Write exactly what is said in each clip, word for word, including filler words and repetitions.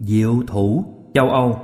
Diệu thủ châu Âu.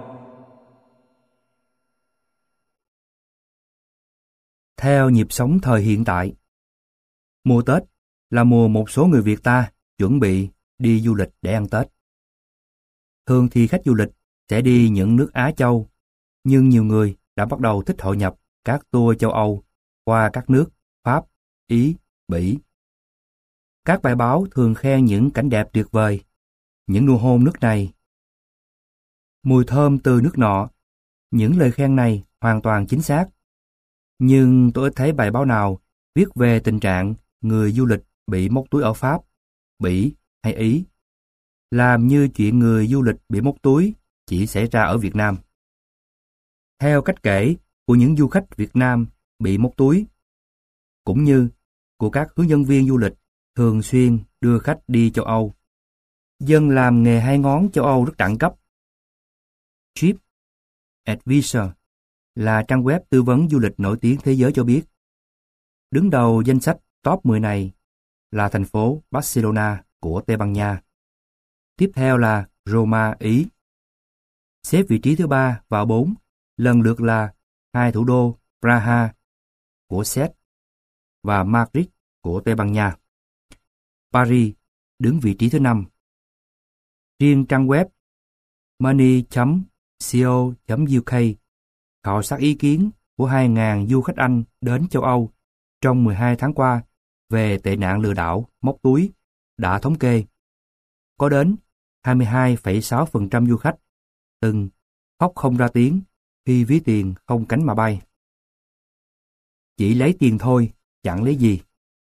Theo nhịp sống thời hiện tại, mùa Tết là mùa một số người Việt ta chuẩn bị đi du lịch để ăn Tết. Thường thì khách du lịch sẽ đi những nước Á Châu, nhưng nhiều người đã bắt đầu thích hội nhập các tour châu Âu qua các nước Pháp, Ý, Bỉ. Các bài báo thường khen những cảnh đẹp tuyệt vời, những nụ hôn nước này, mùi thơm từ nước nọ. Những lời khen này hoàn toàn chính xác. Nhưng tôi ít thấy bài báo nào viết về tình trạng người du lịch bị móc túi ở Pháp, Bỉ hay Ý, làm như chuyện người du lịch bị móc túi chỉ xảy ra ở Việt Nam. Theo cách kể của những du khách Việt Nam bị móc túi, cũng như của các hướng dẫn viên du lịch thường xuyên đưa khách đi châu Âu, dân làm nghề hai ngón châu Âu rất đẳng cấp. Trip Advisor là trang web tư vấn du lịch nổi tiếng thế giới cho biết, đứng đầu danh sách top mười này là thành phố Barcelona của Tây Ban Nha. Tiếp theo là Roma, Ý. Xếp vị trí thứ ba và bốn lần lượt là hai thủ đô Praha của Séc và Madrid của Tây Ban Nha. Paris đứng vị trí thứ năm. Riêng trang web money chấm co chấm uk khảo sát ý kiến của hai nghìn du khách Anh đến châu Âu trong mười hai tháng qua về tệ nạn lừa đảo móc túi đã thống kê. Có đến hai mươi hai phẩy sáu phần trăm du khách từng khóc không ra tiếng khi ví tiền không cánh mà bay. Chỉ lấy tiền thôi, chẳng lấy gì.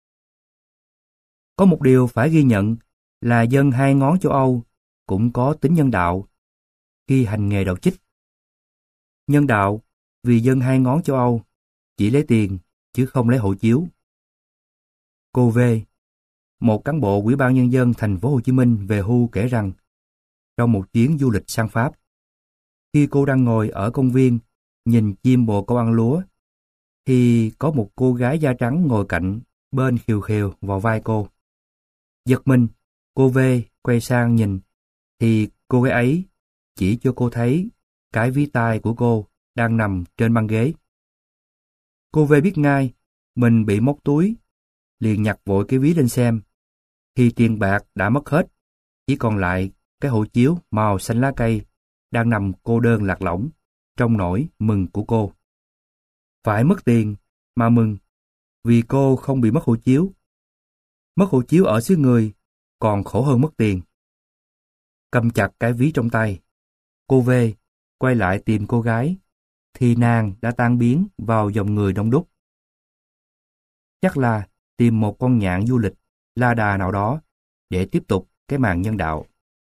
Có một điều phải ghi nhận là dân hai ngón châu Âu cũng có tính nhân đạo khi hành nghề đậu chích. Nhân đạo vì dân hai ngón châu Âu chỉ lấy tiền chứ không lấy hộ chiếu. Cô V, một cán bộ Ủy ban Nhân dân thành phố Hồ Chí Minh về hưu kể rằng, trong một chuyến du lịch sang Pháp, khi cô đang ngồi ở công viên nhìn chim bồ câu ăn lúa, thì có một cô gái da trắng ngồi cạnh bên khều khều vào vai cô. Giật mình, cô V quay sang nhìn, thì cô gái ấy chỉ cho cô thấy cái ví tai của cô đang nằm trên băng ghế. Cô V biết ngay mình bị móc túi, liền nhặt vội cái ví lên xem, thì tiền bạc đã mất hết, chỉ còn lại cái hộ chiếu màu xanh lá cây đang nằm cô đơn lạc lõng trong nỗi mừng của cô. Phải mất tiền mà mừng, vì cô không bị mất hộ chiếu. Mất hộ chiếu ở xứ người còn khổ hơn mất tiền. Cầm chặt cái ví trong tay, cô V quay lại tìm cô gái, thì nàng đã tan biến vào dòng người đông đúc. Chắc là tìm một con nhạn du lịch la đà nào đó để tiếp tục cái màn nhân đạo.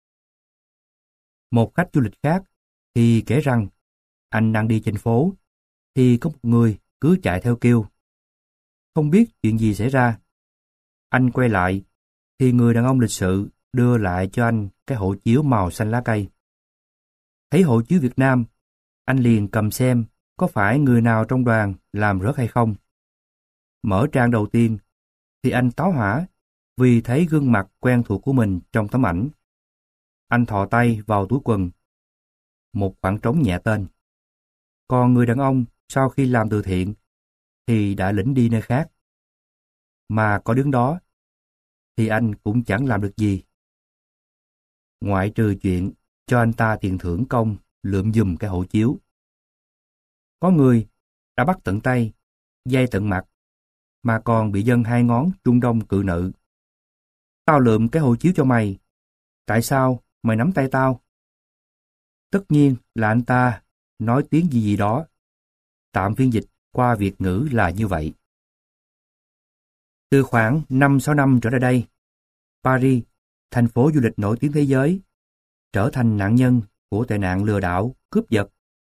Một khách du lịch khác thì kể rằng anh đang đi trên phố thì có một người cứ chạy theo kêu. Không biết chuyện gì xảy ra. Anh quay lại thì người đàn ông lịch sự đưa lại cho anh cái hộ chiếu màu xanh lá cây. Thấy hộ chiếu Việt Nam, anh liền cầm xem có phải người nào trong đoàn làm rớt hay không. Mở trang đầu tiên thì anh táo hỏa vì thấy gương mặt quen thuộc của mình trong tấm ảnh. Anh thò tay vào túi quần. Một khoảng trống nhẹ tên. Còn người đàn ông sau khi làm từ thiện thì đã lĩnh đi nơi khác. Mà có đứng đó thì anh cũng chẳng làm được gì, ngoại trừ chuyện cho anh ta tiền thưởng công lượm giùm cái hộ chiếu. Có người đã bắt tận tay, dây tận mặt, mà còn bị dân hai ngón Trung Đông cự nữ. Tao lượm cái hộ chiếu cho mày, tại sao mày nắm tay tao? Tất nhiên là anh ta nói tiếng gì gì đó. Tạm phiên dịch qua Việt ngữ là như vậy. Từ khoảng năm sáu năm trở lại đây, Paris, thành phố du lịch nổi tiếng thế giới, trở thành nạn nhân của tệ nạn lừa đảo, cướp giật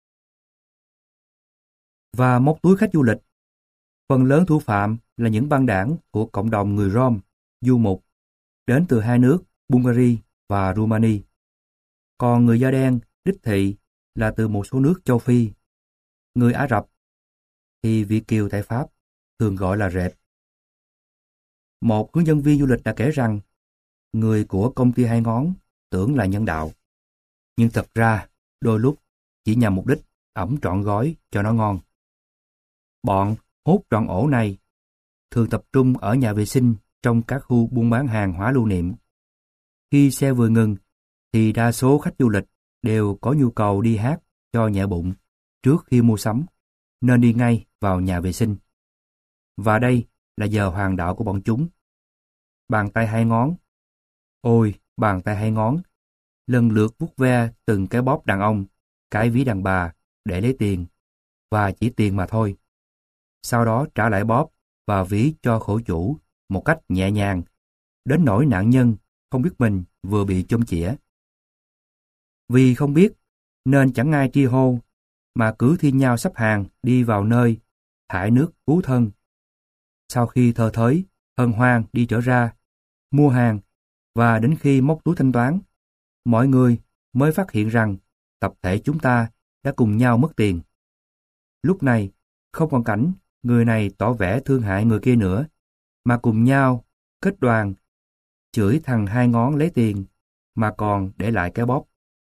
và móc túi khách du lịch. Phần lớn thủ phạm là những băng đảng của cộng đồng người Rom, du mục, đến từ hai nước Bulgaria và Romania. Còn người da đen đích thị là từ một số nước châu Phi. Người Ả Rập thì Việt kiều tại Pháp thường gọi là rệp. Một hướng dẫn viên du lịch đã kể rằng người của công ty hai ngón tưởng là nhân đạo, nhưng thật ra đôi lúc chỉ nhằm mục đích ẩm trọn gói cho nó ngon. Bọn hốt trọn ổ này thường tập trung ở nhà vệ sinh trong các khu buôn bán hàng hóa lưu niệm. Khi xe vừa ngừng, thì đa số khách du lịch đều có nhu cầu đi hát cho nhẹ bụng trước khi mua sắm, nên đi ngay vào nhà vệ sinh. Và đây là giờ hoàng đạo của bọn chúng. Bàn tay hai ngón, ôi bàn tay hai ngón, lần lượt vuốt ve từng cái bóp đàn ông, cái ví đàn bà để lấy tiền, và chỉ tiền mà thôi. Sau đó trả lại bóp và ví cho khổ chủ một cách nhẹ nhàng, đến nỗi nạn nhân không biết mình vừa bị chôm chĩa. Vì không biết, nên chẳng ai tri hô, mà cứ thi nhau sắp hàng đi vào nơi thải nước cứu thân. Sau khi thơ thới, hân hoan đi trở ra, mua hàng, và đến khi móc túi thanh toán, mọi người mới phát hiện rằng tập thể chúng ta đã cùng nhau mất tiền. Lúc này, không còn cảnh người này tỏ vẻ thương hại người kia nữa, mà cùng nhau kết đoàn chửi thằng hai ngón lấy tiền, mà còn để lại cái bóp.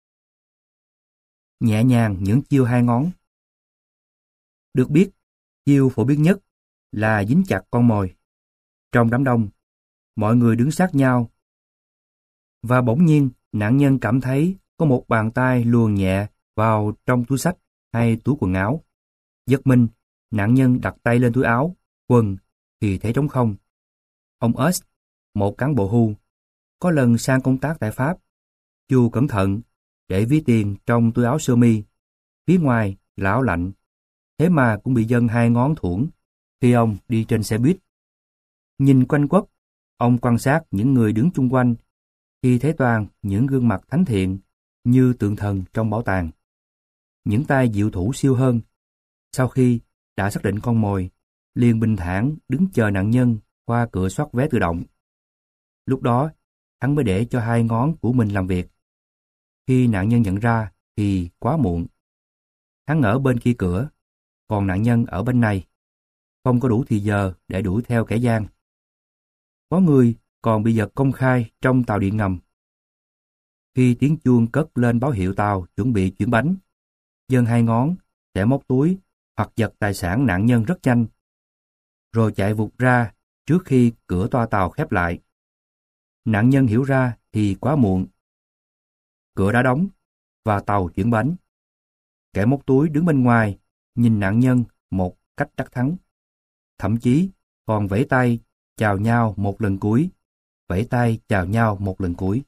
Nhẹ nhàng những chiêu hai ngón. Được biết, chiêu phổ biến nhất là dính chặt con mồi. Trong đám đông, mọi người đứng sát nhau, và bỗng nhiên nạn nhân cảm thấy có một bàn tay luồn nhẹ vào trong túi xách hay túi quần áo. Giật mình, nạn nhân đặt tay lên túi áo, quần thì thấy trống không. Ông S, một cán bộ hưu, có lần sang công tác tại Pháp, chu cẩn thận để ví tiền trong túi áo sơ mi, phía ngoài là áo lạnh, thế mà cũng bị dân hai ngón thủng khi ông đi trên xe buýt. Nhìn quanh quất, ông quan sát những người đứng chung quanh, thì thấy toàn những gương mặt thánh thiện như tượng thần trong bảo tàng. Những tay diệu thủ siêu hơn, sau khi đã xác định con mồi, liền bình thản đứng chờ nạn nhân qua cửa soát vé tự động. Lúc đó, hắn mới để cho hai ngón của mình làm việc. Khi nạn nhân nhận ra thì quá muộn. Hắn ở bên kia cửa, còn nạn nhân ở bên này. Không có đủ thì giờ để đuổi theo kẻ gian. Có người còn bị giật công khai trong tàu điện ngầm. Khi tiếng chuông cất lên báo hiệu tàu chuẩn bị chuyển bánh, dân hai ngón sẽ móc túi hoặc giật tài sản nạn nhân rất nhanh, rồi chạy vụt ra trước khi cửa toa tàu khép lại. Nạn nhân hiểu ra thì quá muộn. Cửa đã đóng và tàu chuyển bánh. Kẻ móc túi đứng bên ngoài nhìn nạn nhân một cách đắc thắng. Thậm chí còn vẫy tay chào nhau một lần cuối, vẫy tay chào nhau một lần cuối.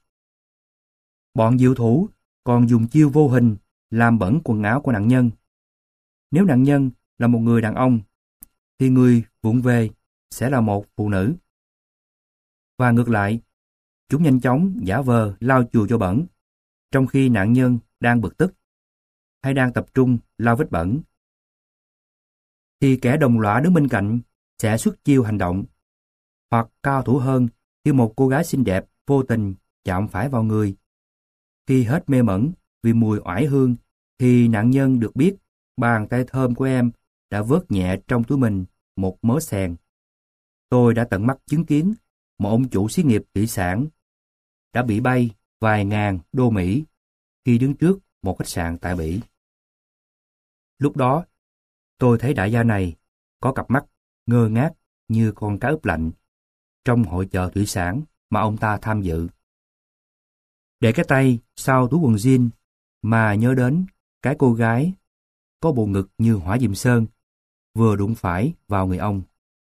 Bọn diệu thủ còn dùng chiêu vô hình làm bẩn quần áo của nạn nhân. Nếu nạn nhân là một người đàn ông, thì người vụng về sẽ là một phụ nữ. Và ngược lại, chúng nhanh chóng giả vờ lau chùi cho bẩn, trong khi nạn nhân đang bực tức hay đang tập trung lau vết bẩn. Thì kẻ đồng lõa đứng bên cạnh sẽ xuất chiêu hành động, hoặc cao thủ hơn khi một cô gái xinh đẹp vô tình chạm phải vào người. Khi hết mê mẩn vì mùi oải hương, thì nạn nhân được biết bàn tay thơm của em đã vớt nhẹ trong túi mình một mớ sèn. Tôi đã tận mắt chứng kiến một ông chủ xí nghiệp thủy sản đã bị bay vài ngàn đô Mỹ khi đứng trước một khách sạn tại Bỉ. Lúc đó, tôi thấy đại gia này có cặp mắt ngơ ngác như con cá ướp lạnh trong hội chợ thủy sản mà ông ta tham dự. Để cái tay sau túi quần jean mà nhớ đến cái cô gái có bộ ngực như hỏa diệm sơn vừa đụng phải vào người ông.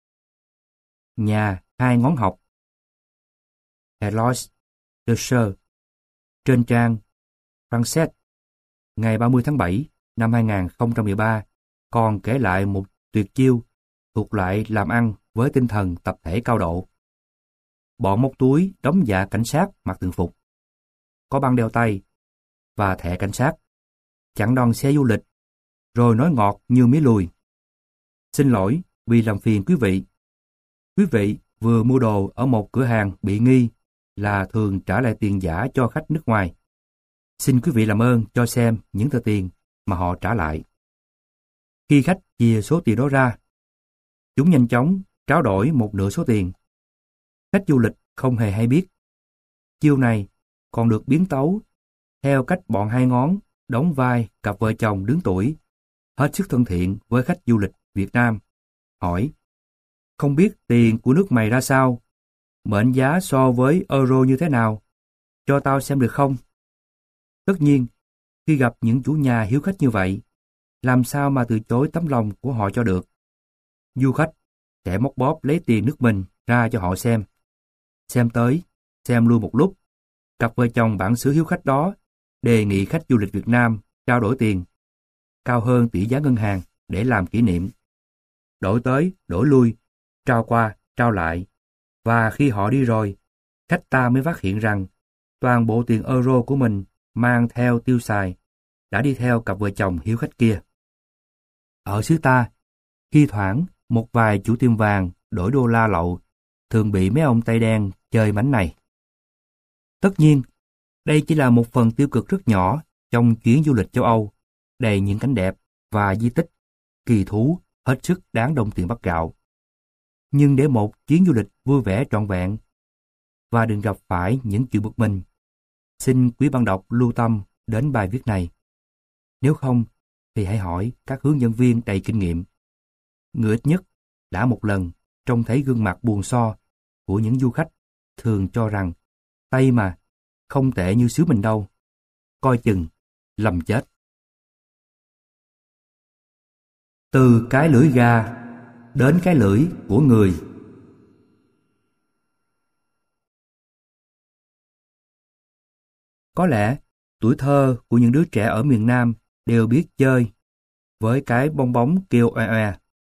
Nhà hai ngón học. Eloise de Seur, trên trang Frances, ngày ba mươi tháng bảy năm hai nghìn không trăm mười ba, còn kể lại một tuyệt chiêu thuộc loại làm ăn với tinh thần tập thể cao độ. Bọn móc túi đóng dạ cảnh sát mặc thường phục, có băng đeo tay và thẻ cảnh sát, chặn đón xe du lịch, rồi nói ngọt như mía lùi. Xin lỗi vì làm phiền quý vị. Quý vị vừa mua đồ ở một cửa hàng bị nghi là thường trả lại tiền giả cho khách nước ngoài. Xin quý vị làm ơn cho xem những tờ tiền mà họ trả lại. Khi khách chia số tiền đó ra, chúng nhanh chóng trao đổi một nửa số tiền. Khách du lịch không hề hay biết. Chiêu này còn được biến tấu theo cách bọn hai ngón, đóng vai cặp vợ chồng đứng tuổi, hết sức thân thiện với khách du lịch Việt Nam, hỏi: không biết tiền của nước mày ra sao? Mệnh giá so với euro như thế nào? Cho tao xem được không? Tất nhiên, khi gặp những chủ nhà hiếu khách như vậy, làm sao mà từ chối tấm lòng của họ cho được. Du khách sẽ móc bóp lấy tiền nước mình ra cho họ xem. Xem tới, xem lui một lúc, cặp vợ chồng bản xứ hiếu khách đó đề nghị khách du lịch Việt Nam trao đổi tiền, cao hơn tỷ giá ngân hàng để làm kỷ niệm. Đổi tới, đổi lui, trao qua, trao lại. Và khi họ đi rồi, khách ta mới phát hiện rằng toàn bộ tiền euro của mình mang theo tiêu xài đã đi theo cặp vợ chồng hiếu khách kia. Ở xứ ta, khi thoảng một vài chủ tiệm vàng đổi đô la lậu thường bị mấy ông Tây đen chơi mánh này. Tất nhiên, đây chỉ là một phần tiêu cực rất nhỏ trong chuyến du lịch châu Âu, đầy những cảnh đẹp và di tích, kỳ thú hết sức đáng đồng tiền bát gạo. Nhưng để một chuyến du lịch vui vẻ trọn vẹn và đừng gặp phải những chuyện bực mình, xin quý bạn đọc lưu tâm đến bài viết này. Nếu không, thì hãy hỏi các hướng dẫn viên đầy kinh nghiệm. Người ít nhất đã một lần trông thấy gương mặt buồn so của những du khách thường cho rằng Tây mà, không tệ như xứ mình đâu. Coi chừng, lầm chết. Từ cái lưỡi gà đến cái lưỡi của người. Có lẽ tuổi thơ của những đứa trẻ ở miền Nam đều biết chơi với cái bong bóng kêu oe oe.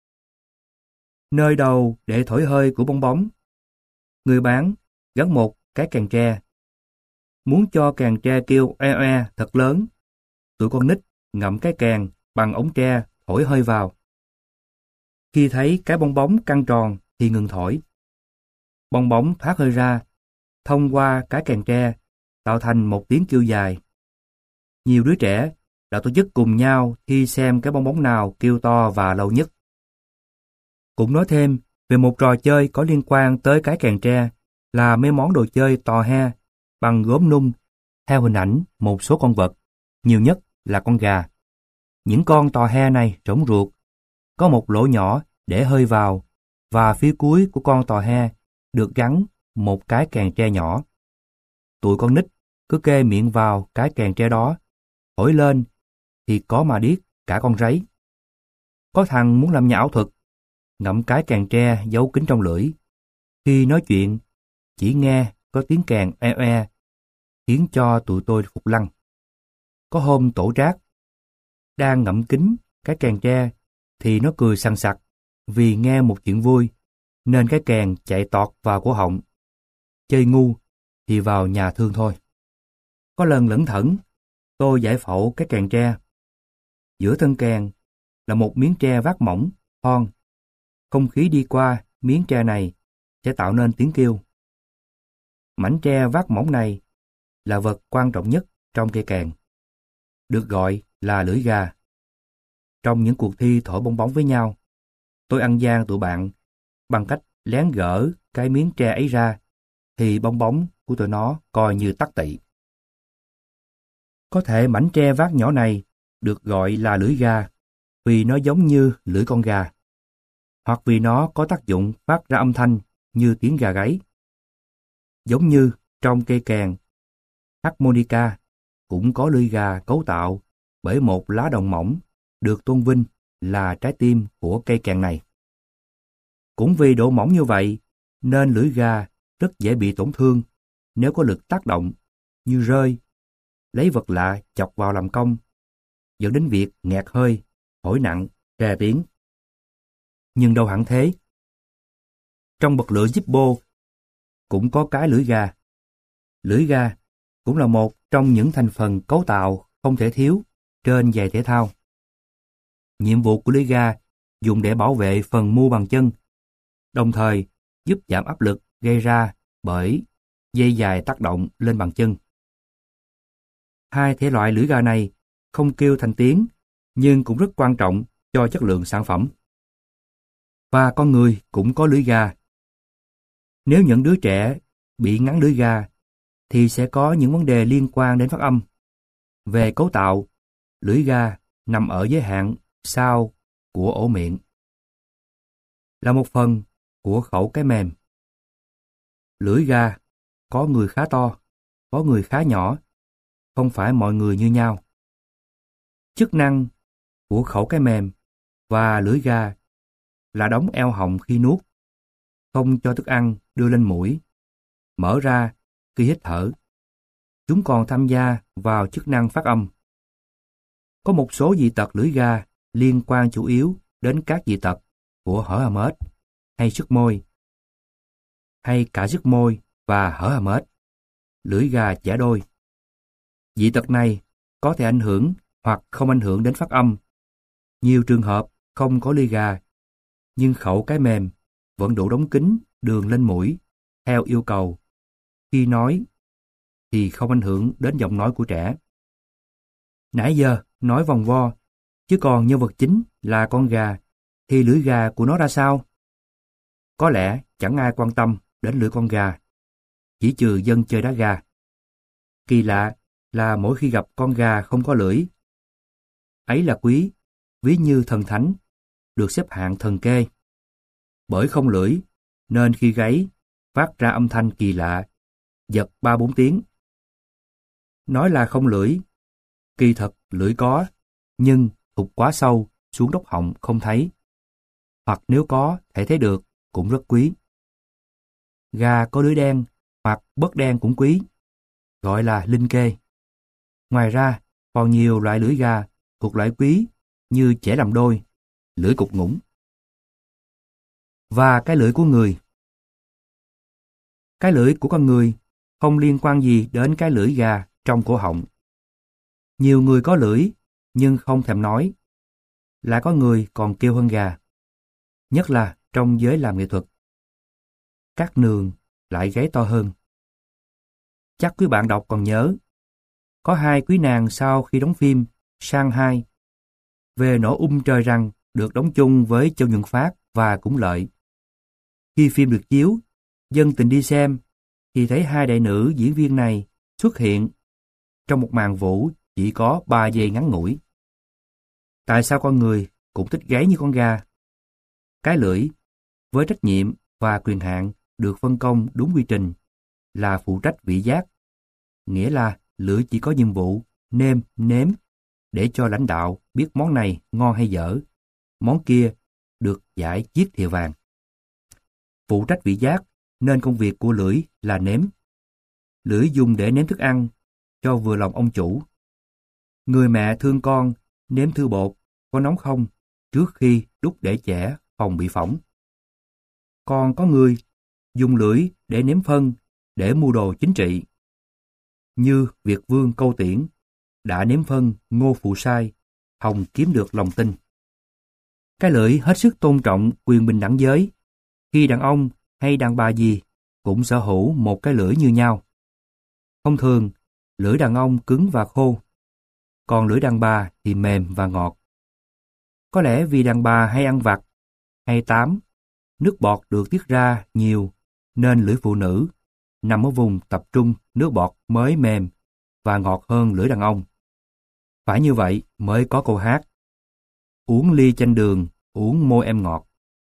Nơi đầu để thổi hơi của bong bóng, người bán gắn một cái càng tre. Muốn cho càng tre kêu oe oe thật lớn, tụi con nít ngậm cái càng bằng ống tre thổi hơi vào. Khi thấy cái bong bóng căng tròn thì ngừng thổi. Bong bóng thoát hơi ra, thông qua cái càng tre, tạo thành một tiếng kêu dài. Nhiều đứa trẻ đã tổ chức cùng nhau thi xem cái bong bóng nào kêu to và lâu nhất. Cũng nói thêm về một trò chơi có liên quan tới cái càng tre là mấy món đồ chơi tò he bằng gốm nung theo hình ảnh một số con vật, nhiều nhất là con gà. Những con tò he này rỗng ruột, có một lỗ nhỏ để hơi vào và phía cuối của con tò he được gắn một cái kèn tre nhỏ. Tụi con nít cứ kê miệng vào cái kèn tre đó, thổi lên thì có mà điếc cả con rấy. Có thằng muốn làm nhà ảo thuật, ngậm cái kèn tre giấu kín trong lưỡi. Khi nói chuyện, chỉ nghe có tiếng kèn e e, khiến cho tụi tôi phục lăng. Có hôm tổ trác đang ngậm kín cái kèn tre thì nó cười sằng sặc vì nghe một chuyện vui, nên cái kèn chạy tọt vào cổ họng. Chơi ngu thì vào nhà thương thôi. Có lần lẩn thẩn, tôi giải phẫu cái kèn tre. Giữa thân kèn là một miếng tre vát mỏng, thon. Không khí đi qua miếng tre này sẽ tạo nên tiếng kêu. Mảnh tre vát mỏng này là vật quan trọng nhất trong cây kèn, được gọi là lưỡi gà. Trong những cuộc thi thổi bong bóng với nhau, tôi ăn gian tụi bạn bằng cách lén gỡ cái miếng tre ấy ra, thì bong bóng của tụi nó coi như tắc tị. Có thể mảnh tre vát nhỏ này được gọi là lưỡi gà vì nó giống như lưỡi con gà, hoặc vì nó có tác dụng phát ra âm thanh như tiếng gà gáy. Giống như trong cây kèn harmonica cũng có lưỡi gà cấu tạo bởi một lá đồng mỏng được tôn vinh là trái tim của cây kèn này. Cũng vì độ mỏng như vậy nên lưỡi gà rất dễ bị tổn thương nếu có lực tác động như rơi, lấy vật lạ chọc vào làm công, dẫn đến việc nghẹt hơi, thổi nặng, rè tiếng. Nhưng đâu hẳn thế. Trong bật lửa Zippo cũng có cái lưỡi gà. Lưỡi gà cũng là một trong những thành phần cấu tạo không thể thiếu trên giày thể thao. Nhiệm vụ của lưỡi gà dùng để bảo vệ phần mu bàn chân, đồng thời giúp giảm áp lực gây ra bởi dây dài tác động lên bàn chân. Hai thể loại lưỡi gà này không kêu thành tiếng, nhưng cũng rất quan trọng cho chất lượng sản phẩm. Và con người cũng có lưỡi gà. Nếu những đứa trẻ bị ngắn lưỡi gà, thì sẽ có những vấn đề liên quan đến phát âm. Về cấu tạo, lưỡi ga nằm ở giới hạn sau của ổ miệng, là một phần của khẩu cái mềm. Lưỡi ga có người khá to, có người khá nhỏ, không phải mọi người như nhau. Chức năng của khẩu cái mềm và lưỡi ga là đóng eo họng khi nuốt, không cho thức ăn đưa lên mũi, mở ra khi hít thở. Chúng còn tham gia vào chức năng phát âm. Có một số dị tật lưỡi ga liên quan chủ yếu đến các dị tật của hở hàm ếch hay sức môi, hay cả sức môi và hở hàm ếch, lưỡi ga chẻ đôi. Dị tật này có thể ảnh hưởng hoặc không ảnh hưởng đến phát âm. Nhiều trường hợp không có ly ga, nhưng khẩu cái mềm vẫn đủ đóng kín đường lên mũi theo yêu cầu. Khi nói thì không ảnh hưởng đến giọng nói của trẻ. Nãy giờ nói vòng vo, chứ còn nhân vật chính là con gà, thì lưỡi gà của nó ra sao? Có lẽ chẳng ai quan tâm đến lưỡi con gà, chỉ trừ dân chơi đá gà. Kỳ lạ là mỗi khi gặp con gà không có lưỡi, ấy là quý, ví như thần thánh, được xếp hạng thần kê. Bởi không lưỡi, nên khi gáy, phát ra âm thanh kỳ lạ, giật ba bốn tiếng. Nói là không lưỡi, kỳ thật lưỡi có, nhưng thụt quá sâu xuống đốc họng không thấy. Hoặc nếu có thể thấy được, cũng rất quý. Gà có lưỡi đen hoặc bớt đen cũng quý, gọi là linh kê. Ngoài ra, còn nhiều loại lưỡi gà thuộc loại quý như chẻ làm đôi, lưỡi cục ngủng và cái lưỡi của người. Cái lưỡi của con người không liên quan gì đến cái lưỡi gà trong cổ họng. Nhiều người có lưỡi nhưng không thèm nói, lại có người còn kêu hơn gà, nhất là trong giới làm nghệ thuật. Các nường lại gáy to hơn. Chắc quý bạn đọc còn nhớ, có hai quý nàng sau khi đóng phim Shanghai về nổ ung trời rằng được đóng chung với Châu Nhuận Phát và Cũng Lợi. Khi phim được chiếu, dân tình đi xem thì thấy hai đại nữ diễn viên này xuất hiện trong một màn vũ chỉ có ba giây ngắn ngủi. Tại sao con người cũng thích gáy như con gà? Cái lưỡi, với trách nhiệm và quyền hạn được phân công đúng quy trình, là phụ trách vị giác, nghĩa là lưỡi chỉ có nhiệm vụ nêm nếm để cho lãnh đạo biết món này ngon hay dở, món kia được giải chiếc thìa vàng. Phụ trách vị giác nên công việc của lưỡi là nếm. Lưỡi dùng để nếm thức ăn cho vừa lòng ông chủ. Người mẹ thương con nếm thư bột có nóng không trước khi đút để chẻ phòng bị phỏng. Còn có người dùng lưỡi để nếm phân để mua đồ chính trị. Như Việt Vương Câu Tiễn đã nếm phân Ngô Phụ Sai, hòng kiếm được lòng tin. Cái lưỡi hết sức tôn trọng quyền bình đẳng giới. Khi đàn ông hay đàn bà gì cũng sở hữu một cái lưỡi như nhau. Thông thường, lưỡi đàn ông cứng và khô, còn lưỡi đàn bà thì mềm và ngọt. Có lẽ vì đàn bà hay ăn vặt, hay tám, nước bọt được tiết ra nhiều, nên lưỡi phụ nữ nằm ở vùng tập trung nước bọt mới mềm và ngọt hơn lưỡi đàn ông. Phải như vậy mới có câu hát: uống ly chanh đường, uống môi em ngọt.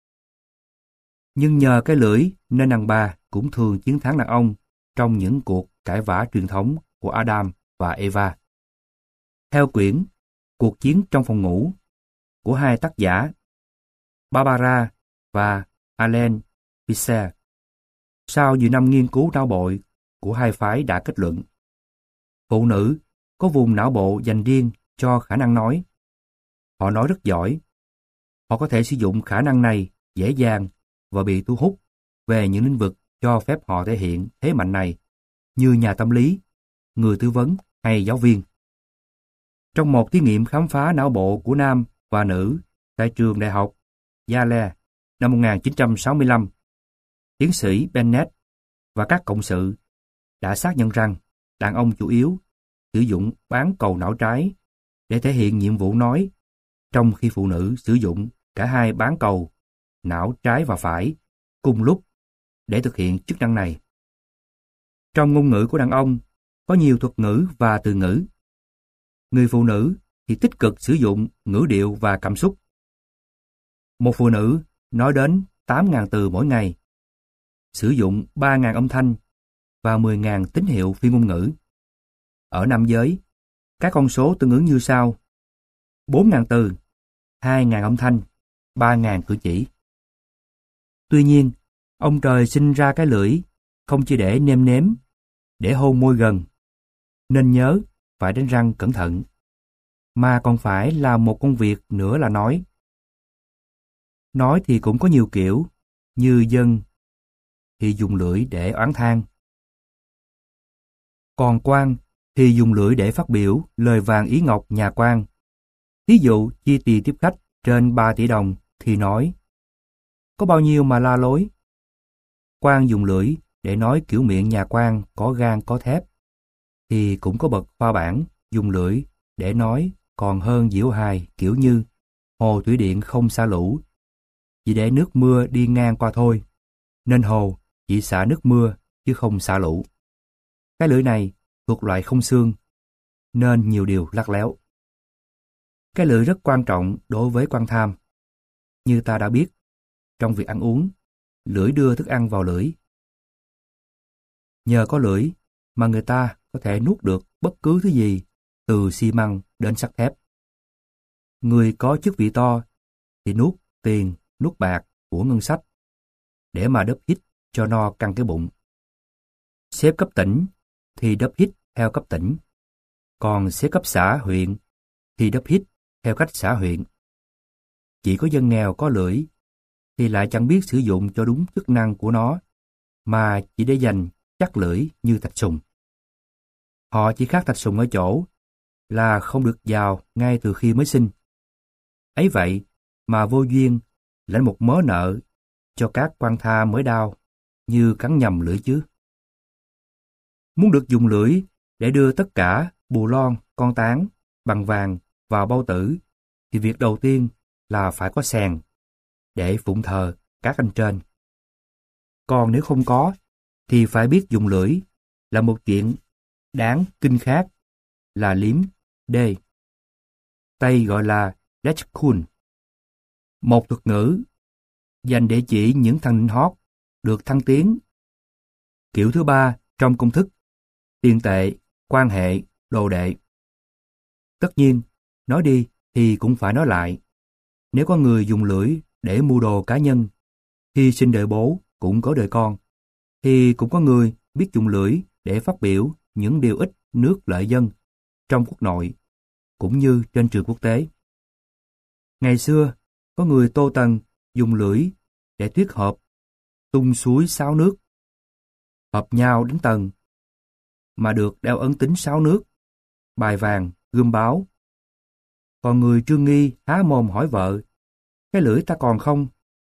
Nhưng nhờ cái lưỡi nên đàn bà cũng thường chiến thắng đàn ông trong những cuộc cãi vã truyền thống của Adam và Eva. Theo quyển Cuộc chiến trong phòng ngủ của hai tác giả Barbara và Alain Visser, sau nhiều năm nghiên cứu não bộ của hai phái đã kết luận: phụ nữ có vùng não bộ dành riêng cho khả năng nói. Họ nói rất giỏi. Họ có thể sử dụng khả năng này dễ dàng và bị thu hút về những lĩnh vực cho phép họ thể hiện thế mạnh này, như nhà tâm lý, người tư vấn hay giáo viên. Trong một thí nghiệm khám phá não bộ của nam và nữ tại trường đại học Yale năm một nghìn chín trăm sáu mươi lăm, tiến sĩ Bennett và các cộng sự đã xác nhận rằng đàn ông chủ yếu sử dụng bán cầu não trái để thể hiện nhiệm vụ nói, trong khi phụ nữ sử dụng cả hai bán cầu não trái và phải cùng lúc để thực hiện chức năng này. Trong ngôn ngữ của đàn ông có nhiều thuật ngữ và từ ngữ. Người phụ nữ thì tích cực sử dụng ngữ điệu và cảm xúc. Một phụ nữ nói đến tám nghìn từ mỗi ngày, sử dụng ba nghìn âm thanh và mười nghìn tín hiệu phi ngôn ngữ. Ở nam giới, các con số tương ứng như sau: bốn nghìn từ, hai nghìn âm thanh, ba nghìn cử chỉ. Tuy nhiên, ông trời sinh ra cái lưỡi không chỉ để nêm nếm, để hôn môi gần, nên nhớ phải đánh răng cẩn thận, mà còn phải làm một công việc nữa là nói. Nói thì cũng có nhiều kiểu, như dân thì dùng lưỡi để oán than, còn quan thì dùng lưỡi để phát biểu lời vàng ý ngọc nhà quan. Ví dụ chi tiền tiếp khách trên ba tỷ đồng thì nói: có bao nhiêu mà la lối. Quan dùng lưỡi để nói kiểu miệng nhà quan có gan có thép, thì cũng có bậc khoa bản dùng lưỡi để nói còn hơn diễu hài kiểu như: hồ thủy điện không xả lũ, chỉ để nước mưa đi ngang qua thôi, nên hồ chỉ xả nước mưa chứ không xả lũ. Cái lưỡi này thuộc loại không xương, nên nhiều điều lắt léo. Cái lưỡi rất quan trọng đối với quan tham. Như ta đã biết, trong việc ăn uống, lưỡi đưa thức ăn vào lưỡi. Nhờ có lưỡi mà người ta có thể nuốt được bất cứ thứ gì, từ xi măng đến sắt thép. Người có chức vị to thì nuốt tiền, nuốt bạc của ngân sách, để mà đớp hít cho no căng cái bụng. Sếp cấp tỉnh thì đớp hít theo cấp tỉnh, còn sếp cấp xã huyện thì đớp hít theo cách xã huyện. Chỉ có dân nghèo có lưỡi thì lại chẳng biết sử dụng cho đúng chức năng của nó, mà chỉ để dành chắc lưỡi như thạch sùng. Họ chỉ khác thạch sùng ở chỗ là không được giàu ngay từ khi mới sinh. Ấy vậy mà vô duyên lãnh một mớ nợ cho các quan tha mới đau, như cắn nhầm lưỡi chứ. Muốn được dùng lưỡi để đưa tất cả bù lon, con tán, bằng vàng vào bao tử, thì việc đầu tiên là phải có xèn để phụng thờ các anh trên. Còn nếu không có, thì phải biết dùng lưỡi là một chuyện đáng kinh khác, là liếm đê. Tây gọi là Lechkun, một thuật ngữ dành để chỉ những thằng nịnh hót được thăng tiến. Kiểu thứ ba trong công thức tiền tệ, quan hệ, đồ đệ. Tất nhiên, nói đi thì cũng phải nói lại. Nếu có người dùng lưỡi để mưu đồ cá nhân, hy sinh đời bố cũng có đời con, thì cũng có người biết dùng lưỡi để phát biểu những điều ích nước lợi dân trong quốc nội, cũng như trên trường quốc tế. Ngày xưa, có người Tô Tần dùng lưỡi để thuyết hợp tung suối sáu nước, hợp nhau đến tầng, mà được đeo ấn tín sáu nước, bài vàng, gươm báo. Còn người Trương Nghi há mồm hỏi vợ: cái lưỡi ta còn không?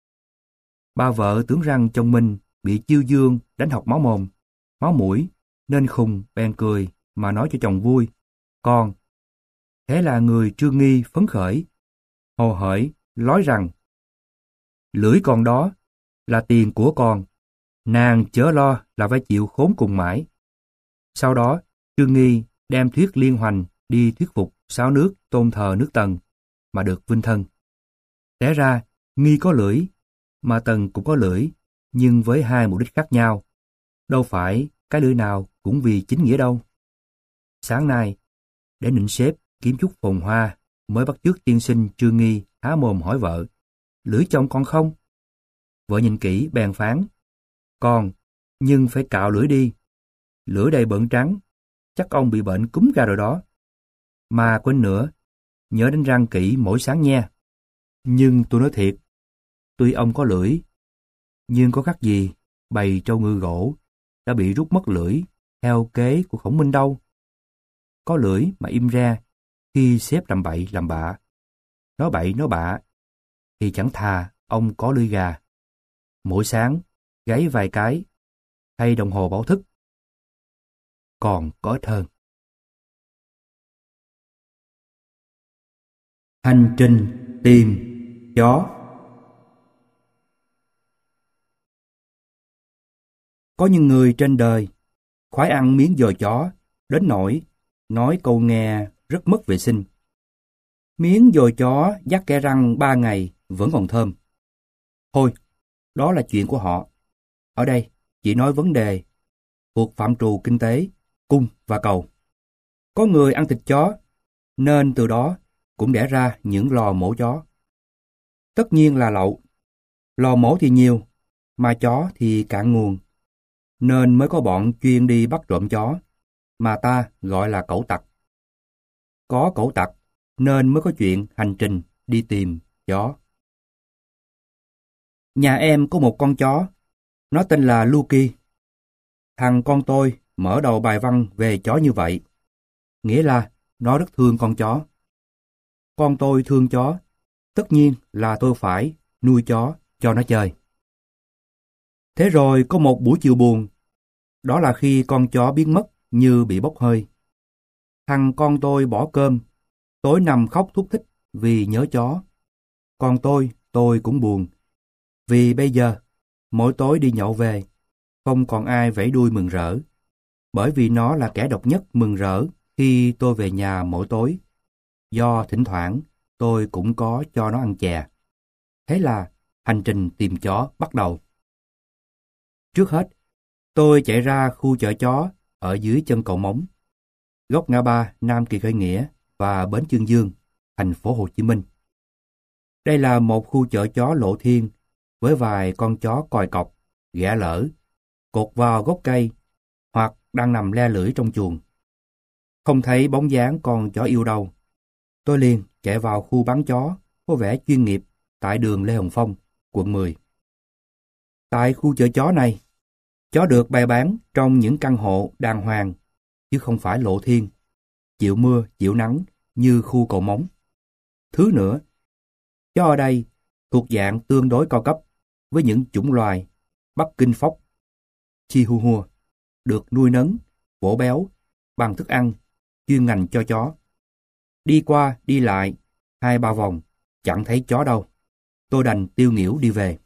Bà vợ tưởng rằng chồng mình bị chiêu dương đánh học máu mồm, máu mũi, nên khùng bèn cười mà nói cho chồng vui: con. Thế là người Trương Nghi phấn khởi, hồ hởi nói rằng: lưỡi con đó là tiền của con, nàng chớ lo là phải chịu khốn cùng mãi. Sau đó, Trương Nghi đem thuyết liên hoành đi thuyết phục sáu nước tôn thờ nước Tần, mà được vinh thân. Té ra, Nghi có lưỡi, mà Tần cũng có lưỡi, nhưng với hai mục đích khác nhau. Đâu phải cái lưỡi nào cũng vì chính nghĩa đâu. Sáng nay, để nịnh sếp kiếm chút phồn hoa, mới bắt chước tiên sinh Trương Nghi há mồm hỏi vợ: lưỡi chồng con không? Vợ nhìn kỹ bèn phán: con, nhưng phải cạo lưỡi đi. Lưỡi đầy bợn trắng, chắc ông bị bệnh cúm ra rồi đó. Mà quên nữa, nhớ đánh răng kỹ mỗi sáng nha. Nhưng tôi nói thiệt, tuy ông có lưỡi, nhưng có khác gì bầy trâu ngư gỗ đã bị rút mất lưỡi theo kế của Khổng Minh đâu. Có lưỡi mà im ra khi sếp làm bậy làm bạ, nói bậy nói bạ, thì chẳng thà ông có lưỡi gà. Mỗi sáng gáy vài cái, hay đồng hồ báo thức, còn có ích hơn. Hành trình tìm chó. Có những người trên đời khoái ăn miếng giò chó đến nỗi nói câu nghe rất mất vệ sinh. Miếng dồi chó dắt kẽ răng ba ngày vẫn còn thơm. Thôi, đó là chuyện của họ. Ở đây chỉ nói vấn đề thuộc phạm trù kinh tế, cung và cầu. Có người ăn thịt chó, nên từ đó cũng đẻ ra những lò mổ chó. Tất nhiên là lậu. Lò mổ thì nhiều, mà chó thì cạn nguồn. Nên mới có bọn chuyên đi bắt trộm chó, mà ta gọi là cẩu tặc. Có cẩu tặc, nên mới có chuyện hành trình đi tìm chó. Nhà em có một con chó, nó tên là Lucky. Thằng con tôi mở đầu bài văn về chó như vậy, nghĩa là nó rất thương con chó. Con tôi thương chó, tất nhiên là tôi phải nuôi chó cho nó chơi. Thế rồi có một buổi chiều buồn, đó là khi con chó biến mất như bị bốc hơi. Thằng con tôi bỏ cơm, tối nằm khóc thút thít vì nhớ chó. Còn tôi, tôi cũng buồn, vì bây giờ, mỗi tối đi nhậu về, không còn ai vẫy đuôi mừng rỡ, bởi vì nó là kẻ độc nhất mừng rỡ khi tôi về nhà mỗi tối, do thỉnh thoảng tôi cũng có cho nó ăn chè. Thế là hành trình tìm chó bắt đầu. Trước hết, tôi chạy ra khu chợ chó ở dưới chân cầu Móng, góc ngã ba Nam Kỳ Khởi Nghĩa và Bến Chương Dương, thành phố Hồ Chí Minh. Đây là một khu chợ chó lộ thiên với vài con chó còi cọc, ghẻ lỡ, cột vào gốc cây hoặc đang nằm le lưỡi trong chuồng. Không thấy bóng dáng con chó yêu đâu. Tôi liền chạy vào khu bán chó có vẻ chuyên nghiệp tại đường Lê Hồng Phong, quận mười. Tại khu chợ chó này, chó được bày bán trong những căn hộ đàng hoàng, chứ không phải lộ thiên, chịu mưa, chịu nắng như khu cầu Móng. Thứ nữa, chó ở đây thuộc dạng tương đối cao cấp với những chủng loài Bắc Kinh Fox, Chihuahua, được nuôi nấng, bổ béo bằng thức ăn chuyên ngành cho chó. Đi qua, đi lại, hai ba vòng, chẳng thấy chó đâu. Tôi đành tiêu nghỉu đi về.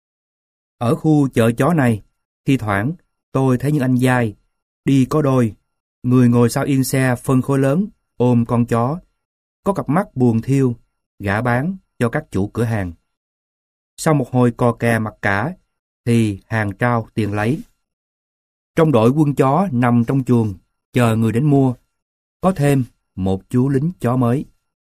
Ở khu chợ chó này, thi thoảng tôi thấy những anh giai, đi có đôi, người ngồi sau yên xe phân khối lớn, ôm con chó, có cặp mắt buồn thiêu, gã bán cho các chủ cửa hàng. Sau một hồi cò kè mặc cả, thì hàng trao tiền lấy. Trong đội quân chó nằm trong chuồng, chờ người đến mua, có thêm một chú lính chó mới.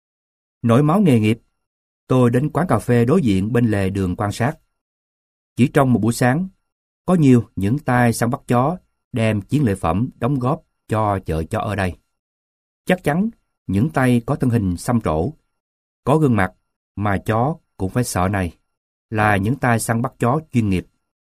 Nổi máu nghề nghiệp, tôi đến quán cà phê đối diện bên lề đường quan sát. Chỉ trong một buổi sáng, có nhiều những tay săn bắt chó đem chiến lợi phẩm đóng góp cho chợ chó ở đây. Chắc chắn những tay có thân hình xăm trổ, có gương mặt mà chó cũng phải sợ này, là những tay săn bắt chó chuyên nghiệp.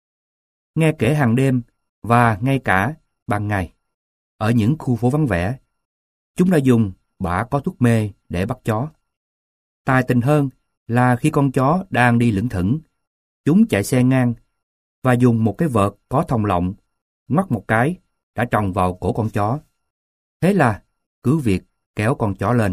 Nghe kể hàng đêm và ngay cả ban ngày, ở những khu phố vắng vẻ, chúng đã dùng bã có thuốc mê để bắt chó. Tài tình hơn là khi con chó đang đi lững thững, chúng chạy xe ngang và dùng một cái vợt có thòng lọng ngoắt một cái đã tròng vào cổ con chó. Thế là cứ việc kéo con chó lên.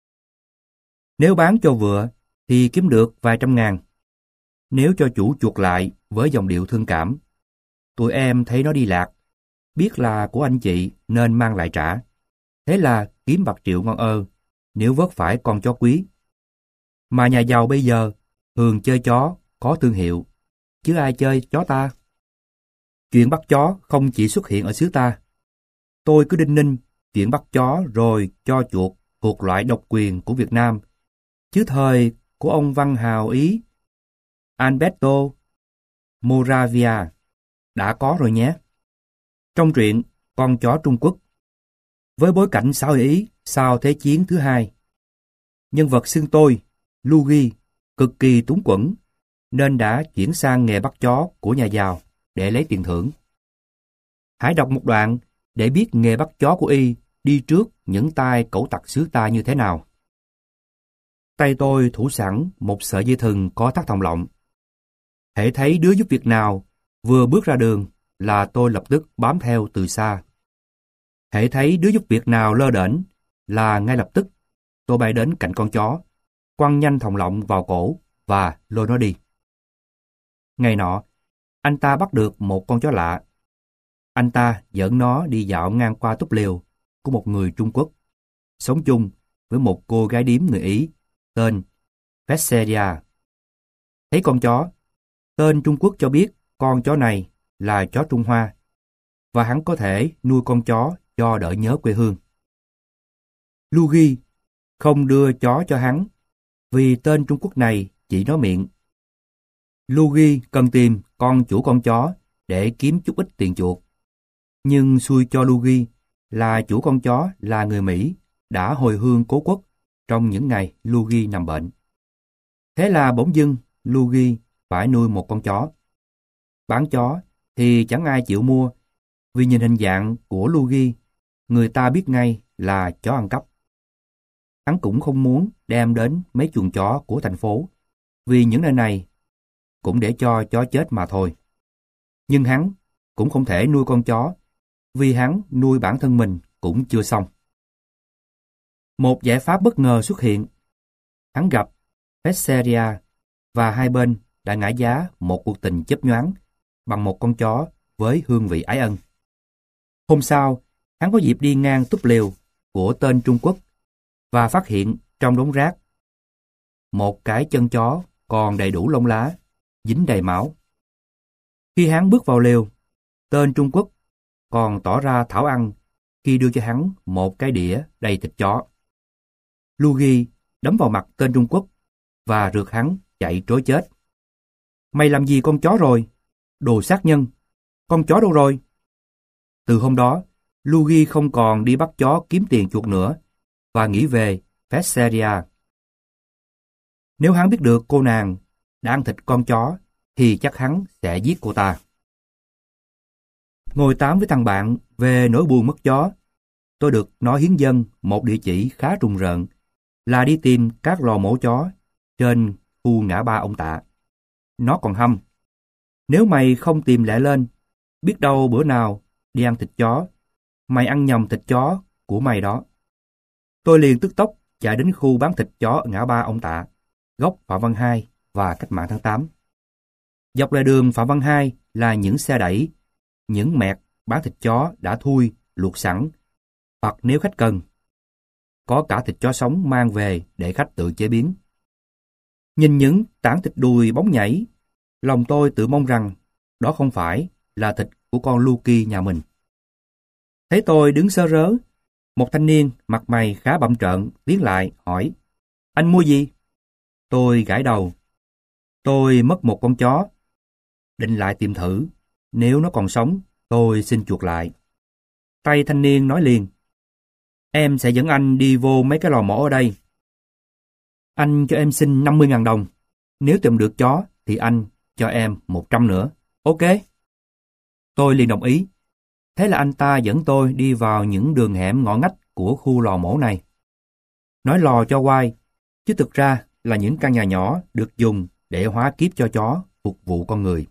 Nếu bán cho vựa thì kiếm được vài trăm ngàn. Nếu cho chủ chuộc lại với dòng điệu thương cảm, tụi em thấy nó đi lạc, biết là của anh chị nên mang lại trả. Thế là kiếm bạc triệu ngon ơ, nếu vớt phải con chó quý. Mà nhà giàu bây giờ thường chơi chó có thương hiệu, chứ ai chơi chó ta. Chuyện bắt chó không chỉ xuất hiện ở xứ ta. Tôi cứ đinh ninh chuyện bắt chó rồi cho chuột thuộc loại độc quyền của Việt Nam, chứ thời của ông văn hào Ý Alberto Moravia đã có rồi nhé. Trong truyện Con chó Trung Quốc, với bối cảnh xã hội Ý sau Thế chiến thứ hai, nhân vật xưng tôi, Luigi, cực kỳ túng quẫn, nên đã chuyển sang nghề bắt chó của nhà giàu để lấy tiền thưởng. Hãy đọc một đoạn để biết nghề bắt chó của y đi trước những tay cẩu tặc xứ ta như thế nào. Tay tôi thủ sẵn một sợi dây thừng có thắt thòng lọng. Hễ thấy đứa giúp việc nào vừa bước ra đường là tôi lập tức bám theo từ xa. Hễ thấy đứa giúp việc nào lơ đễnh là ngay lập tức tôi bay đến cạnh con chó, quăng nhanh thòng lọng vào cổ và lôi nó đi. Ngày nọ, anh ta bắt được một con chó lạ. Anh ta dẫn nó đi dạo ngang qua túp lều của một người Trung Quốc. sống chung với một cô gái điếm người Ý tên Vesseria. Thấy con chó, tên Trung Quốc cho biết con chó này là chó Trung Hoa và hắn có thể nuôi con chó cho đỡ nhớ quê hương. Luigi không đưa chó cho hắn vì tên Trung Quốc này chỉ nói miệng. Luigi cần tìm con chủ con chó để kiếm chút ít tiền chuộc. Nhưng xui cho Luigi là chủ con chó là người Mỹ đã hồi hương cố quốc trong những ngày Luigi nằm bệnh. Thế là bỗng dưng Luigi phải nuôi một con chó. Bán chó thì chẳng ai chịu mua vì nhìn hình dạng của Luigi, người ta biết ngay là chó ăn cắp. Hắn cũng không muốn đem đến mấy chuồng chó của thành phố vì những nơi này cũng để cho chó chết mà thôi. Nhưng hắn cũng không thể nuôi con chó vì hắn nuôi bản thân mình cũng chưa xong. Một giải pháp bất ngờ xuất hiện. Hắn gặp Vesseria và hai bên đã ngã giá một cuộc tình chớp nhoáng bằng một con chó với hương vị ái ân. Hôm sau, hắn có dịp đi ngang túp lều của tên Trung Quốc và phát hiện trong đống rác một cái chân chó còn đầy đủ lông lá, dính đầy máu. Khi hắn bước vào lều, tên Trung Quốc còn tỏ ra thảo ăn khi đưa cho hắn một cái đĩa đầy thịt chó. Luigi đấm vào mặt tên Trung Quốc và rượt hắn chạy trối chết. Mày làm gì con chó rồi? Đồ sát nhân! Con chó đâu rồi? Từ hôm đó, Luigi không còn đi bắt chó kiếm tiền chuộc nữa và nghĩ về Vesseria. Nếu hắn biết được cô nàng đã ăn thịt con chó thì chắc hắn sẽ giết cô ta. Ngồi tám với thằng bạn về nỗi buồn mất chó, tôi được nó hiến dâng một địa chỉ khá trùng rợn là đi tìm các lò mổ chó trên khu ngã ba ông Tạ. Nó còn hăm: nếu mày không tìm lẹ lên, biết đâu bữa nào đi ăn thịt chó, mày ăn nhầm thịt chó của mày đó. Tôi liền tức tốc chạy đến khu bán thịt chó ở ngã ba ông Tạ, góc Phạm Văn Hai và Cách mạng tháng tám. Dọc lề đường Phạm Văn Hai là những xe đẩy, những mẹt bán thịt chó đã thui, luộc sẵn, hoặc nếu khách cần, có cả thịt chó sống mang về để khách tự chế biến. Nhìn những tảng thịt đùi bóng nhảy, lòng tôi tự mong rằng đó không phải là thịt của con Lucky nhà mình. Thấy tôi đứng sơ rớ, một thanh niên mặt mày khá bặm trợn tiến lại hỏi: anh mua gì? Tôi gãi đầu. Tôi mất một con chó, định lại tìm thử, nếu nó còn sống, tôi xin chuộc lại. Tay thanh niên nói liền: em sẽ dẫn anh đi vô mấy cái lò mổ ở đây. Anh cho em xin năm mươi ngàn đồng, nếu tìm được chó thì anh cho em một trăm nữa. Ok. Tôi liền đồng ý. Thế là anh ta dẫn tôi đi vào những đường hẻm ngõ ngách của khu lò mổ này. Nói lò cho quai, chứ thực ra là những căn nhà nhỏ được dùng để hóa kiếp cho chó phục vụ con người.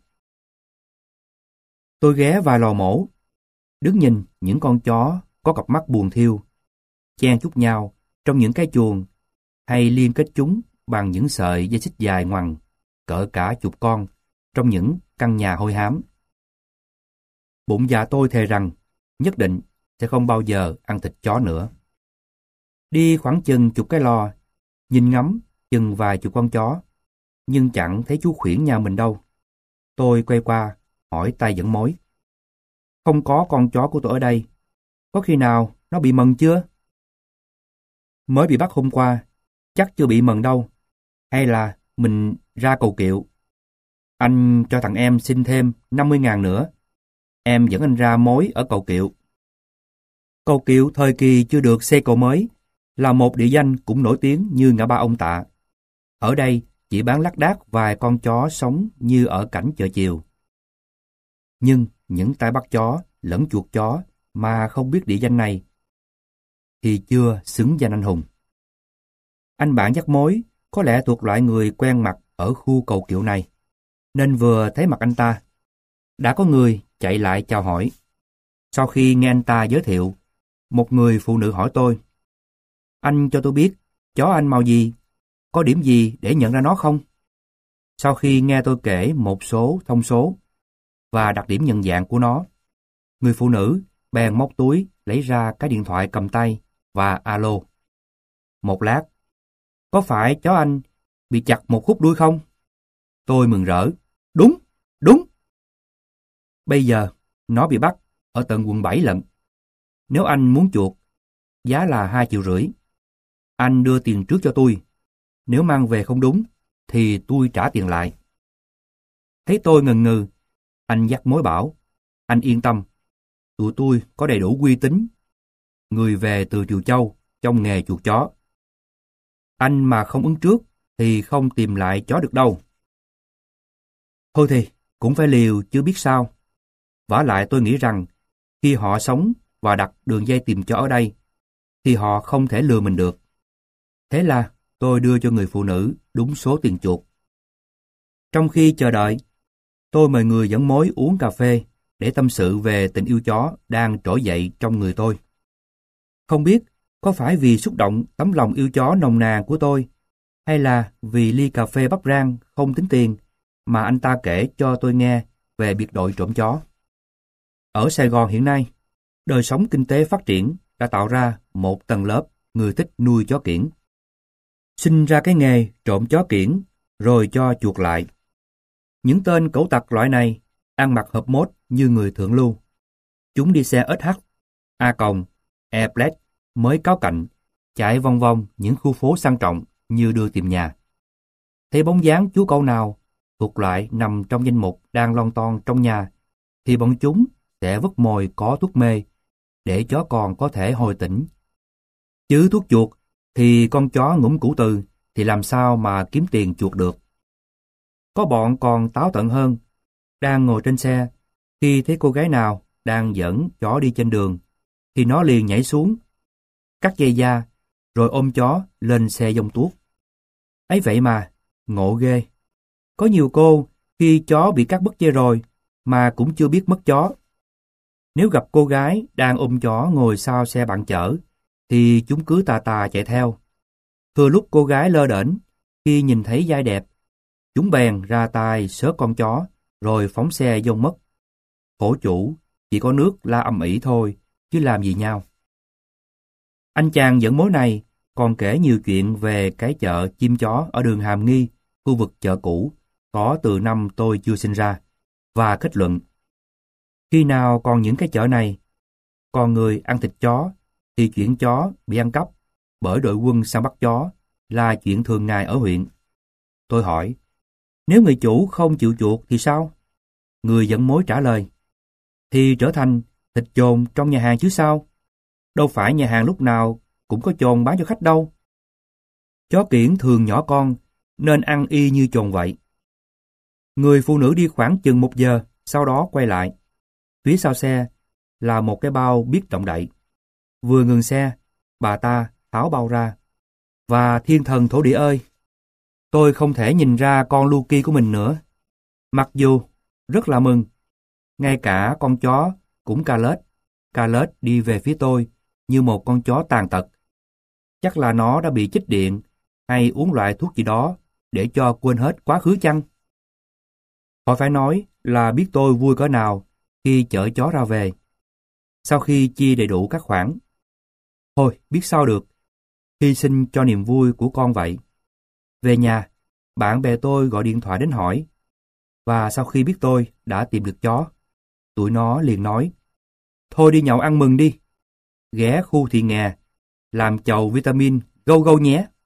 Tôi ghé vài lò mổ, đứng nhìn những con chó có cặp mắt buồn thiêu, chen chúc nhau trong những cái chuồng hay liên kết chúng bằng những sợi dây xích dài ngoằng, cỡ cả chục con trong những căn nhà hôi hám. Bụng dạ tôi thề rằng nhất định sẽ không bao giờ ăn thịt chó nữa. Đi khoảng chừng chục cái lò, nhìn ngắm chừng vài chục con chó, nhưng chẳng thấy chú Khuyển nhà mình đâu. Tôi quay qua hỏi tay dẫn mối: không có con chó của tôi ở đây, có khi nào nó bị mần chưa? Mới bị bắt hôm qua, chắc chưa bị mần đâu. Hay là mình ra cầu kiệu? Anh cho thằng em xin thêm năm mươi ngàn nữa, em dẫn anh ra mối ở cầu kiệu. Cầu kiệu thời kỳ chưa được xây cầu mới là một địa danh cũng nổi tiếng như ngã ba ông Tạ. Ở đây chỉ bán lác đác vài con chó sống như ở cảnh chợ chiều. Nhưng những tay bắt chó lẫn chuột chó mà không biết địa danh này thì chưa xứng danh anh hùng. Anh bạn dắt mối có lẽ thuộc loại người quen mặt ở khu cầu kiệu này, nên vừa thấy mặt anh ta, đã có người chạy lại chào hỏi. Sau khi nghe anh ta giới thiệu, một người phụ nữ hỏi tôi: anh cho tôi biết chó anh màu gì, có điểm gì để nhận ra nó không? Sau khi nghe tôi kể một số thông số và đặc điểm nhận dạng của nó, người phụ nữ bèn móc túi lấy ra cái điện thoại cầm tay và alo. một lát. Có phải chó anh bị chặt một khúc đuôi không? Tôi mừng rỡ. Đúng, đúng. Bây giờ, nó bị bắt ở tận quận bảy lận. Nếu anh muốn chuộc, giá là hai triệu rưỡi. Anh đưa tiền trước cho tôi. Nếu mang về không đúng, thì tôi trả tiền lại. Thấy tôi ngần ngừ, anh dắt mối bảo. Anh yên tâm, tụi tôi có đầy đủ uy tín. Người về từ Triều Châu, trong nghề chuộc chó. Anh mà không ứng trước, thì không tìm lại chó được đâu. Thôi thì, cũng phải liều chứ biết sao. Vả lại tôi nghĩ rằng, khi họ sống và đặt đường dây tìm chó ở đây, thì họ không thể lừa mình được. Thế là tôi đưa cho người phụ nữ đúng số tiền chuộc. Trong khi chờ đợi, tôi mời người dẫn mối uống cà phê để tâm sự về tình yêu chó đang trỗi dậy trong người tôi. Không biết có phải vì xúc động tấm lòng yêu chó nồng nàn của tôi, hay là vì ly cà phê bắp rang không tính tiền mà anh ta kể cho tôi nghe về biệt đội trộm chó. Ở Sài Gòn hiện nay, đời sống kinh tế phát triển đã tạo ra một tầng lớp người thích nuôi chó kiểng. Sinh ra cái nghề trộm chó kiểng rồi cho chuộc lại. Những tên cẩu tặc loại này ăn mặc hợp mốt như người thượng lưu. Chúng đi xe ét hát, A Còng, Airblade, mới cáo cạnh, chạy vòng vòng những khu phố sang trọng như đưa tìm nhà. Thấy bóng dáng chú cẩu nào thuộc loại nằm trong danh mục đang lon ton trong nhà, thì bọn chúng sẽ vứt mồi có thuốc mê để chó con có thể hồi tỉnh. Chứ thuốc chuột thì con chó ngủm củ từ thì làm sao mà kiếm tiền chuột được. Có bọn còn táo tận hơn, đang ngồi trên xe, khi thấy cô gái nào đang dẫn chó đi trên đường, thì nó liền nhảy xuống, cắt dây da, rồi ôm chó lên xe giông tuốt. Ấy vậy mà, ngộ ghê. Có nhiều cô, khi chó bị cắt bớt dây rồi, mà cũng chưa biết mất chó. Nếu gặp cô gái đang ôm chó ngồi sau xe bạn chở, thì chúng cứ tà tà chạy theo. Thừa lúc cô gái lơ đễnh, khi nhìn thấy giai đẹp, chúng bèn ra tay xớt con chó, rồi phóng xe giông mất. Khổ chủ, chỉ có nước la ầm ĩ thôi, chứ làm gì nhau. Anh chàng dẫn mối này còn kể nhiều chuyện về cái chợ chim chó ở đường Hàm Nghi, khu vực chợ cũ, có từ năm tôi chưa sinh ra, và kết luận. Khi nào còn những cái chợ này, còn người ăn thịt chó, thì chuyện chó bị ăn cắp bởi đội quân săn bắt chó là chuyện thường ngày ở huyện. Tôi hỏi, nếu người chủ không chịu chuộc thì sao? Người dẫn mối trả lời, thì trở thành thịt chồn trong nhà hàng chứ sao? Đâu phải nhà hàng lúc nào cũng có chồn bán cho khách đâu. Chó kiểng thường nhỏ con, nên ăn y như chồn vậy. Người phụ nữ đi khoảng chừng một giờ, sau đó quay lại. Phía sau xe là một cái bao biết động đậy. Vừa ngừng xe, bà ta tháo bao ra. Và thiên thần thổ địa ơi! Tôi không thể nhìn ra con Lucky của mình nữa. Mặc dù rất là mừng. Ngay cả con chó cũng ca lết. Ca lết đi về phía tôi như một con chó tàn tật. Chắc là nó đã bị chích điện hay uống loại thuốc gì đó để cho quên hết quá khứ chăng? Khỏi phải nói là biết tôi vui cỡ nào khi chở chó ra về. Sau khi chia đầy đủ các khoản. Thôi, biết sao được. Hy sinh cho niềm vui của con vậy. Về nhà, bạn bè tôi gọi điện thoại đến hỏi. Và sau khi biết tôi đã tìm được chó, tụi nó liền nói, thôi đi nhậu ăn mừng đi. Ghé khu Thị Nghè, làm chầu vitamin gâu gâu nhé.